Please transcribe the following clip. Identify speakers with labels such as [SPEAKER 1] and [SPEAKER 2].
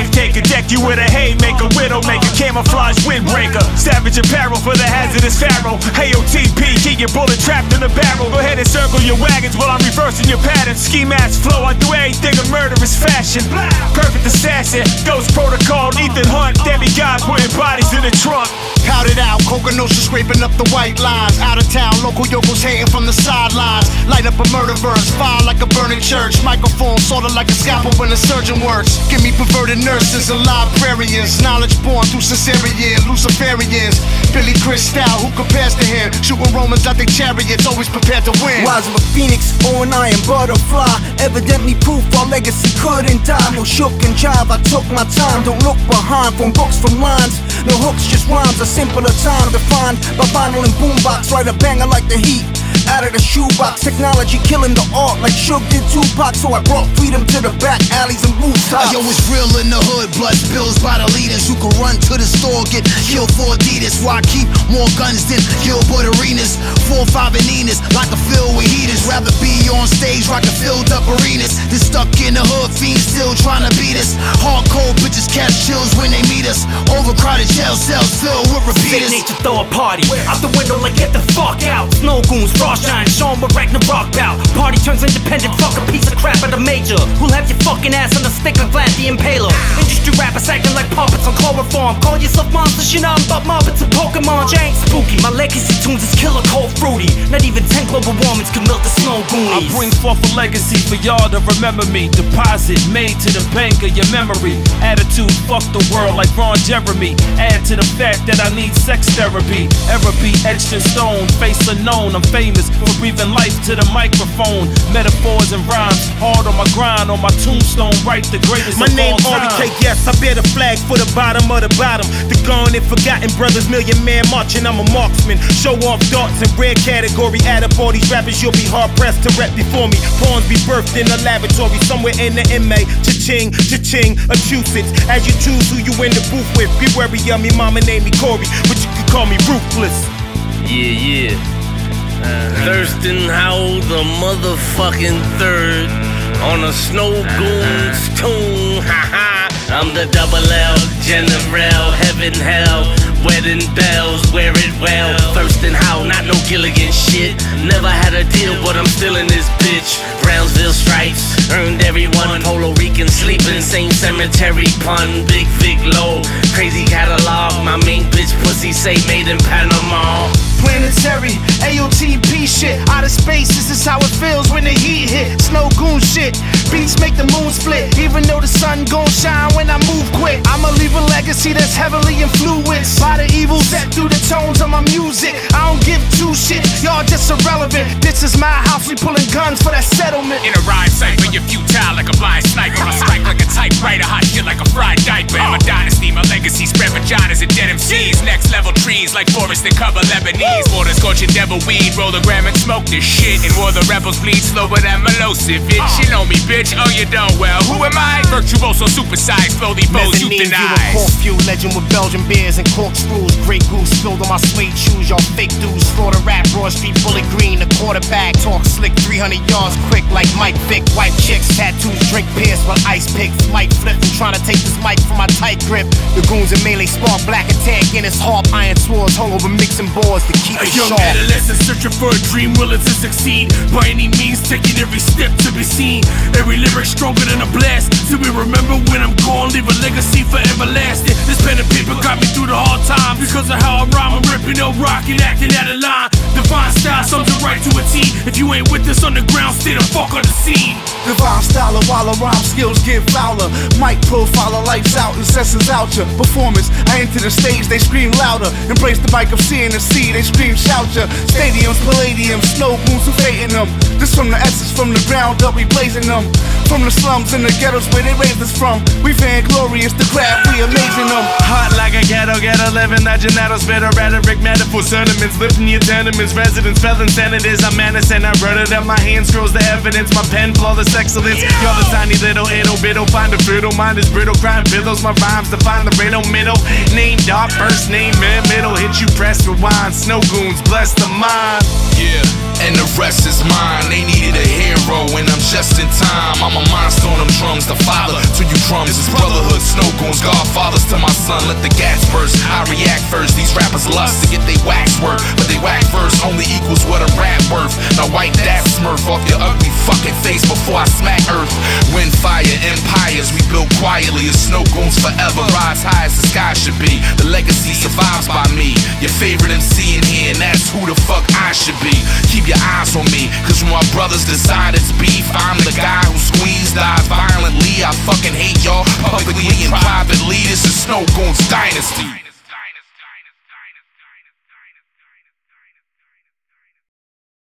[SPEAKER 1] knife taker, deck you with a haymaker, widow maker, camouflage windbreaker, savage apparel for the hazardous pharaoh. AOTP, keep your bullet trapped in the barrel. Go ahead and circle your wagons while I'm reversing your patterns. Ski mask flow, I do everything in murderous fashion. Perfect assassin, Ghost Protocol, Ethan Hunt, demigods putting bodies in the trunk.
[SPEAKER 2] Powdered out, Coconosa scraping up the white lines. Out of town, local yokels hating from the sidelines. Light up a murder verse, fire like a burning church. Microphone sorta like a scalpel when a surgeon works. Give me perverted nurses and librarians. Knowledge born through Caesarean, Luciferians. Billy Crystal, who compares to him? Shooting Romans out their chariots, always prepared to win.
[SPEAKER 3] Rise of a phoenix, or an iron butterfly. Evidently proof our legacy couldn't die. No shook and jive, I took my time. Don't look behind from books, from lines. No hooks, just rhymes, a simpler time defined by vinyl and boombox. Write a banger like the heat out of the shoebox. Technology killing the art like Suge did Tupac. So I brought freedom to the back alleys and rooftops.
[SPEAKER 2] Yo, it's real in the hood, blood spills by the leaders. You can run to the store, get killed for Adidas. Why I keep more guns than Gilbert arenas? 4 or 5 arenas, like a field with heaters. Rather be on stage, rockin' filled up arenas than stuck in the hood, fiends still trying to beat us. Hardcore bitches catch chills when they meet us. Overcrowded jail cells filled with repeaters.
[SPEAKER 4] Fake nature throw a party out the window like get the fuck out. Snow goons, raw shine, show 'em what Ragnarok bout. Party turns independent, fuck a piece of crap at a major. Who'll have your fucking ass on a stick like Vlad the Impaler. Industry rappers acting like puppets on chloroform. Call yourself monsters, you know I'm about Muppets and Pokemon. Jank spooky, my legacy tunes is killer cold fruity. Not even 10 global warmings can melt the snow goonies.
[SPEAKER 1] I bring forth a legacy for y'all to remember me. Deposit made to the bank of your memory. Attitude, fuck the world like Ron Jeremy. Add to the fact that I need sex therapy. Ever be etched in stone, face unknown. I'm famous for breathing life to the microphone. Metaphors and rhymes, hard on my grind. On my tombstone, write the greatest
[SPEAKER 5] my
[SPEAKER 1] of
[SPEAKER 5] name
[SPEAKER 1] all time.
[SPEAKER 5] RDK, yes, I bear the flag for the bottom of the bottom. The gone and forgotten brothers, million man marching. I'm a marksman, show off darts in rare category. Add up all these rappers, you'll be hard pressed to rep before me. Pawns be birthed in a laboratory somewhere in the MA. Cha-ching, cha-ching, Massachusetts. As you choose who you in the booth with, be wary of me. Mama named me Corey, but you can call me ruthless.
[SPEAKER 6] Yeah. Thurston Howell, the motherfucking third on a Snow Goons tune. Haha, I'm the double L, General, heaven, hell, wedding bells, wear it well. Thurston Howell, not no Gilligan shit. Never had a deal, but I'm still in this bitch. Brownsville stripes, earned everyone. Puerto Rican sleeping, same cemetery pun. Big Vic low, crazy catalog. My main bitch pussy say made in Panama.
[SPEAKER 2] Planetary, AOTP shit. Out of space, this is how it feels when the heat hit. Snow goon shit. Beats make the moon split. Even though the sun gon' shine when I move quick. I'ma leave a legacy that's heavily influenced by the evil set through the tones of my music. I don't give two shits, y'all just irrelevant. This is my house, we pulling guns for that settlement.
[SPEAKER 7] In a rhyme cipher, you're futile like a blind sniper. I strike like a typewriter, hot shit like a fried diaper. I'm a dynasty, my legacy spread vaginas and dead MCs. Next level trees like forests that cover Lebanese. Water scorching devil weed, roll a gram and smoke this shit. And war the rebels bleed slower than Milosevic. You know me, bitch, oh you don't, well, who am I? Virtuoso, supersized, flow these foes euthanize.
[SPEAKER 2] Corfu, legend with Belgian beers and corkscrews. Grey goose spilled on my suede shoes, y'all fake dudes. Slaughter rap, Broad Street, Bullet Green, the quarterback. Talk slick, 300 yards quick like Mike Vick. White chicks, tattoos, drink pierce while ice picks. Mic flip and trying to take this mic from my tight grip. The goons and melee spark, black attack in his harp. Iron swords hung over mixing boards to keep it
[SPEAKER 7] Young
[SPEAKER 2] sharp.
[SPEAKER 7] adolescent searching for a dream, willing to succeed. By any means, taking every step to be seen. Every lyric stronger than a blast. Till we remember when I'm gone, leave a legacy for everlasting. This pen and paper got me through the hard times. Because of how I rhyme, I'm ripping up rock and acting out of line. Divine style, something right to a T. If you ain't with us on the ground, stay the fuck on the scene.
[SPEAKER 3] Divine style of while rhyme skills get fouler. Mic profile of lights out and sessions out ya. Performance, I enter the stage, they scream louder. Embrace the mic of seeing the sea, they scream shout ya. Stadiums, palladiums, snow goons who fating them. This from the essence, from the ground up, we blazing them. From the slums and the ghettos where they raised us from. We vainglorious, the craft, we amazing them.
[SPEAKER 1] Hot like a ghetto living, that gelato spit a rhetoric, metaphor, sentiments, lifting your tenements, residents, felons, senators. I'm menace and I wrote it up, my hand scrolls the evidence, my pen flawless excellence. You're the tiny little ittle, find a fiddle, mind is brittle, crying pillows, my rhymes define the riddle, middle, name dark, first name, man, middle,
[SPEAKER 8] hit you, press rewind. Snow Goons, bless the mind.
[SPEAKER 9] Yeah, and the rest is mine. They needed a hero, and I'm just in time. I'm a monster on them drums, the father to you drums. This is brotherhood, Snow Goons, godfathers to my son. Let the gas burst, I react first. These rappers lust to get they wax work, but they whack verse only equals what a rap worth. Now wipe that smurf off your ugly fucking face before I smack earth. Wind, fire, empires we built quietly. As Snow Goons forever rise high as the sky should be. The legacy survives by me. Your favorite MC in here, and that's who the fuck I should be. Keep your eyes on me, cause when my brothers decide it's beef, I'm the guy who squeezed dies violently. I fucking hate y'all publicly and privately. This is Snow Goons Dynasty.